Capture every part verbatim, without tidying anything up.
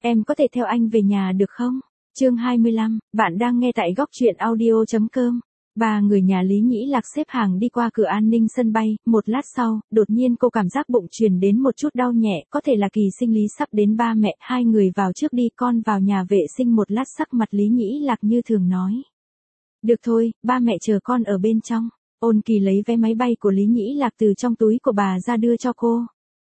Em có thể theo anh về nhà được không? Chương hai mươi lăm, bạn đang nghe tại góc truyện audio chấm com. Ba người nhà Lý Nhĩ Lạc xếp hàng đi qua cửa an ninh sân bay, một lát sau, đột nhiên cô cảm giác bụng truyền đến một chút đau nhẹ, có thể là kỳ sinh lý sắp đến. Ba mẹ, hai người vào trước đi, con vào nhà vệ sinh. Một lát sắc mặt Lý Nhĩ Lạc như thường nói. Được thôi, ba mẹ chờ con ở bên trong. Ôn Kỳ lấy vé máy bay của Lý Nhĩ Lạc từ trong túi của bà ra đưa cho cô.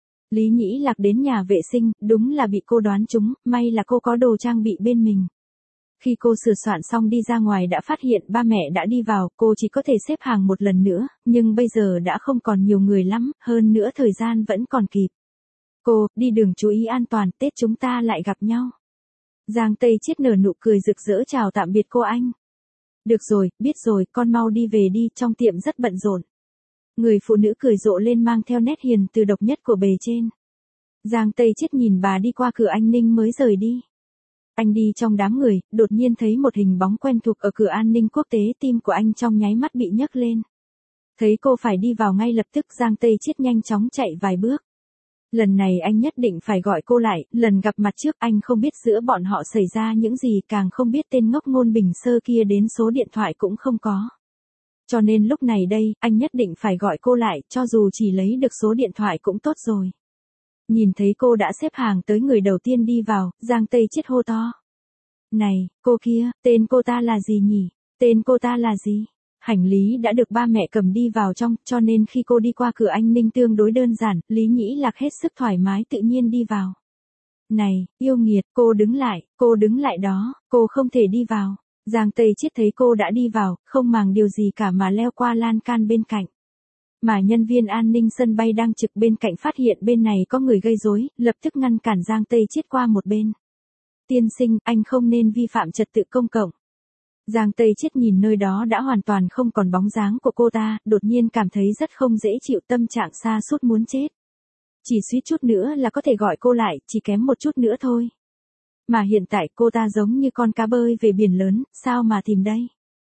Lý Nhĩ Lạc đến nhà vệ sinh, đúng là bị cô đoán trúng, may là cô có đồ trang bị bên mình. Khi cô sửa soạn xong đi ra ngoài đã phát hiện ba mẹ đã đi vào, cô chỉ có thể xếp hàng một lần nữa, nhưng bây giờ đã không còn nhiều người lắm, hơn nữa thời gian vẫn còn kịp. Cô, đi đường chú ý an toàn, Tết chúng ta lại gặp nhau. Giang Tây Chiết nở nụ cười rực rỡ chào tạm biệt cô anh. Được rồi, biết rồi, con mau đi về đi, trong tiệm rất bận rộn. Người phụ nữ cười rộ lên mang theo nét hiền từ độc nhất của bề trên. Giang Tây Chiết nhìn bà đi qua cửa an ninh mới rời đi. Anh đi trong đám người, đột nhiên thấy một hình bóng quen thuộc ở cửa an ninh quốc tế, tim của anh trong nháy mắt bị nhấc lên. Thấy cô phải đi vào ngay lập tức, Giang Tây Chiết nhanh chóng chạy vài bước. Lần này anh nhất định phải gọi cô lại, lần gặp mặt trước anh không biết giữa bọn họ xảy ra những gì, càng không biết tên ngốc Ngôn Bình Sơ kia đến số điện thoại cũng không có. Cho nên lúc này đây, anh nhất định phải gọi cô lại, cho dù chỉ lấy được số điện thoại cũng tốt rồi. Nhìn thấy cô đã xếp hàng tới người đầu tiên đi vào, Giang Tây Chiết hô to. Này, cô kia, tên cô ta là gì nhỉ? Tên cô ta là gì? Hành lý đã được ba mẹ cầm đi vào trong, cho nên khi cô đi qua cửa an ninh tương đối đơn giản, Lý Nhĩ Lạc hết sức thoải mái tự nhiên đi vào. Này, yêu nghiệt, cô đứng lại, cô đứng lại đó, cô không thể đi vào. Giang Tây Chiết thấy cô đã đi vào, không màng điều gì cả mà leo qua lan can bên cạnh. Mà nhân viên an ninh sân bay đang trực bên cạnh phát hiện bên này có người gây rối, lập tức ngăn cản Giang Tây Chiết qua một bên. Tiên sinh, anh không nên vi phạm trật tự công cộng. Giang Tây Chiết nhìn nơi đó đã hoàn toàn không còn bóng dáng của cô ta, đột nhiên cảm thấy rất không dễ chịu, tâm trạng sa sút muốn chết. Chỉ suýt chút nữa là có thể gọi cô lại, chỉ kém một chút nữa thôi. Mà hiện tại cô ta giống như con cá bơi về biển lớn, sao mà tìm đây?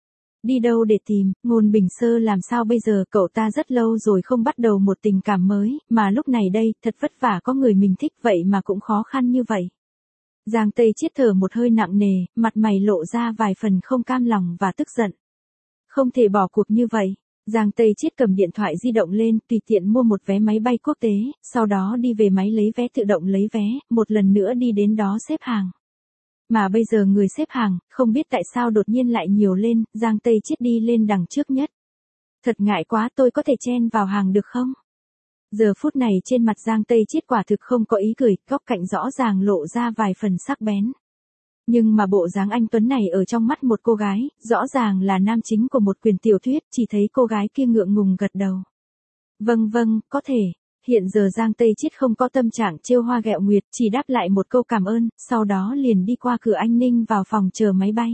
Đi đâu để tìm? Ngôn Bình Sơ làm sao bây giờ? Cậu ta rất lâu rồi không bắt đầu một tình cảm mới, mà lúc này đây, thật vất vả có người mình thích vậy mà cũng khó khăn như vậy. Giang Tây Chiết thở một hơi nặng nề, mặt mày lộ ra vài phần không cam lòng và tức giận. Không thể bỏ cuộc như vậy. Giang Tây Chiết cầm điện thoại di động lên, tùy tiện mua một vé máy bay quốc tế, sau đó đi về máy lấy vé tự động lấy vé, một lần nữa đi đến đó xếp hàng. Mà bây giờ người xếp hàng, không biết tại sao đột nhiên lại nhiều lên, Giang Tây Chiết đi lên đằng trước nhất. Thật ngại quá, tôi có thể chen vào hàng được không? Giờ phút này trên mặt Giang Tây Chiết quả thực không có ý cười, góc cạnh rõ ràng lộ ra vài phần sắc bén. Nhưng mà bộ dáng anh tuấn này ở trong mắt một cô gái, rõ ràng là nam chính của một quyển tiểu thuyết, chỉ thấy cô gái kia ngượng ngùng gật đầu. Vâng vâng, có thể. Hiện giờ Giang Tây Chiết không có tâm trạng trêu hoa ghẹo nguyệt, chỉ đáp lại một câu cảm ơn, sau đó liền đi qua cửa an ninh vào phòng chờ máy bay.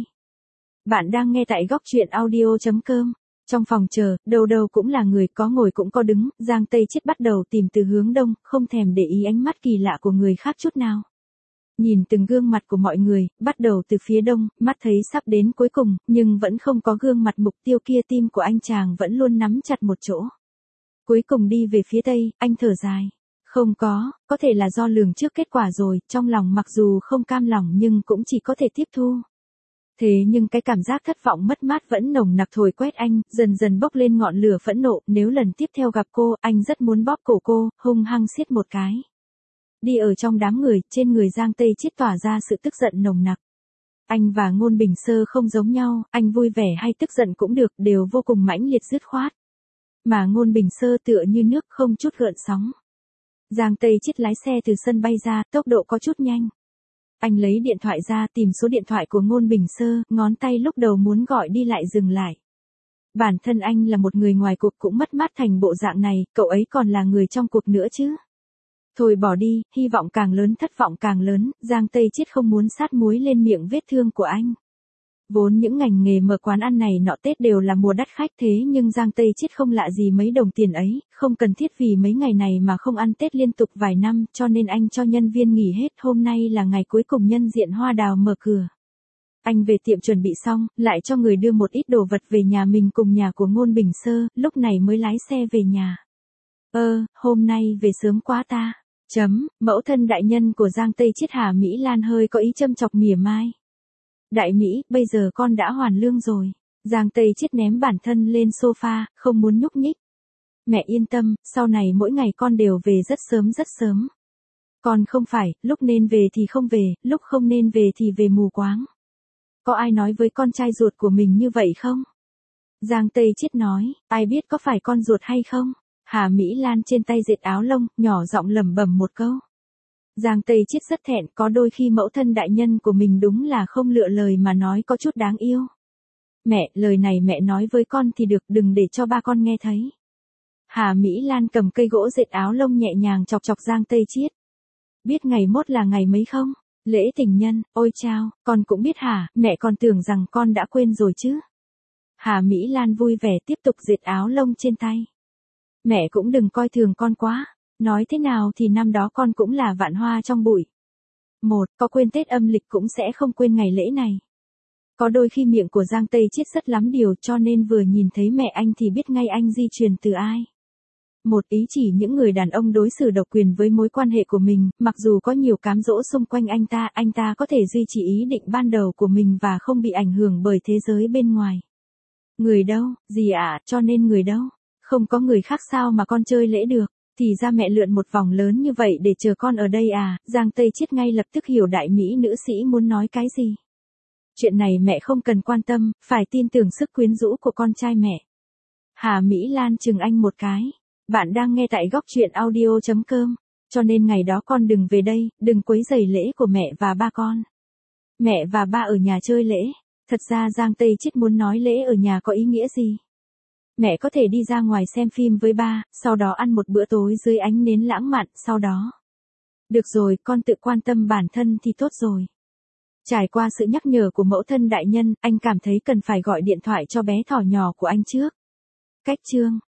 Bạn đang nghe tại góc truyện audio chấm com. Trong phòng chờ, đâu đâu cũng là người, có ngồi cũng có đứng, Giang Tây Chiết bắt đầu tìm từ hướng đông, không thèm để ý ánh mắt kỳ lạ của người khác chút nào. Nhìn từng gương mặt của mọi người, bắt đầu từ phía đông, mắt thấy sắp đến cuối cùng, nhưng vẫn không có gương mặt mục tiêu kia, tim của anh chàng vẫn luôn nắm chặt một chỗ. Cuối cùng đi về phía tây, anh thở dài. Không có, có thể là do lường trước kết quả rồi, trong lòng mặc dù không cam lòng nhưng cũng chỉ có thể tiếp thu. Thế nhưng cái cảm giác thất vọng mất mát vẫn nồng nặc thổi quét anh, dần dần bốc lên ngọn lửa phẫn nộ, nếu lần tiếp theo gặp cô, anh rất muốn bóp cổ cô, hung hăng siết một cái. Đi ở trong đám người, trên người Giang Tây Chiết tỏa ra sự tức giận nồng nặc. Anh và Ngôn Bình Sơ không giống nhau, anh vui vẻ hay tức giận cũng được, đều vô cùng mãnh liệt dứt khoát. Mà Ngôn Bình Sơ tựa như nước không chút gợn sóng. Giang Tây Chiết lái xe từ sân bay ra, tốc độ có chút nhanh. Anh lấy điện thoại ra tìm số điện thoại của Ngôn Bình Sơ, ngón tay lúc đầu muốn gọi đi lại dừng lại. Bản thân anh là một người ngoài cuộc cũng mất mát thành bộ dạng này, cậu ấy còn là người trong cuộc nữa chứ. Thôi bỏ đi, hy vọng càng lớn thất vọng càng lớn, Giang Tây Chiết không muốn sát muối lên miệng vết thương của anh. Vốn những ngành nghề mở quán ăn này nọ Tết đều là mùa đắt khách, thế nhưng Giang Tây Chiết không lạ gì mấy đồng tiền ấy, không cần thiết vì mấy ngày này mà không ăn Tết liên tục vài năm, cho nên anh cho nhân viên nghỉ hết, hôm nay là ngày cuối cùng nhân diện hoa đào mở cửa. Anh về tiệm chuẩn bị xong, lại cho người đưa một ít đồ vật về nhà mình cùng nhà của Ngôn Bình Sơ, lúc này mới lái xe về nhà. Ơ, hôm nay về sớm quá ta. Chấm, mẫu thân đại nhân của Giang Tây Chiết Hà Mỹ Lan hơi có ý châm chọc mỉa mai. Đại Mỹ, bây giờ con đã hoàn lương rồi. Giang Tây Chiết ném bản thân lên sofa, không muốn nhúc nhích. Mẹ yên tâm, sau này mỗi ngày con đều về rất sớm rất sớm. Con không phải, lúc nên về thì không về, lúc không nên về thì về mù quáng. Có ai nói với con trai ruột của mình như vậy không? Giang Tây Chiết nói, ai biết có phải con ruột hay không? Hà Mỹ Lan trên tay dệt áo lông, nhỏ giọng lẩm bẩm một câu. Giang Tây Chiết rất thẹn, có đôi khi mẫu thân đại nhân của mình đúng là không lựa lời mà nói có chút đáng yêu. Mẹ, lời này mẹ nói với con thì được, đừng để cho ba con nghe thấy. Hà Mỹ Lan cầm cây gỗ dệt áo lông nhẹ nhàng chọc chọc Giang Tây Chiết. Biết ngày mốt là ngày mấy không? Lễ tình nhân, ôi chao, con cũng biết hả, mẹ còn tưởng rằng con đã quên rồi chứ. Hà Mỹ Lan vui vẻ tiếp tục dệt áo lông trên tay. Mẹ cũng đừng coi thường con quá, nói thế nào thì năm đó con cũng là vạn hoa trong bụi. Một, có quên Tết âm lịch cũng sẽ không quên ngày lễ này. Có đôi khi miệng của Giang Tây Chiết rất lắm điều cho nên vừa nhìn thấy mẹ anh thì biết ngay anh di truyền từ ai. Một, ý chỉ những người đàn ông đối xử độc quyền với mối quan hệ của mình, mặc dù có nhiều cám dỗ xung quanh anh ta, anh ta có thể duy trì ý định ban đầu của mình và không bị ảnh hưởng bởi thế giới bên ngoài. Người đâu, gì ạ, à, cho nên người đâu? Không có người khác sao mà con chơi lễ được, thì ra mẹ lượn một vòng lớn như vậy để chờ con ở đây à, Giang Tây Chiết ngay lập tức hiểu đại mỹ nữ sĩ muốn nói cái gì. Chuyện này mẹ không cần quan tâm, phải tin tưởng sức quyến rũ của con trai mẹ. Hà Mỹ Lan chừng anh một cái. Bạn đang nghe tại góc truyện audio chấm com, cho nên ngày đó con đừng về đây, đừng quấy rầy lễ của mẹ và ba con. Mẹ và ba ở nhà chơi lễ, thật ra Giang Tây Chiết muốn nói lễ ở nhà có ý nghĩa gì. Mẹ có thể đi ra ngoài xem phim với ba, sau đó ăn một bữa tối dưới ánh nến lãng mạn, sau đó. Được rồi, con tự quan tâm bản thân thì tốt rồi. Trải qua sự nhắc nhở của mẫu thân đại nhân, anh cảm thấy cần phải gọi điện thoại cho bé thỏ nhỏ của anh trước. Cách chương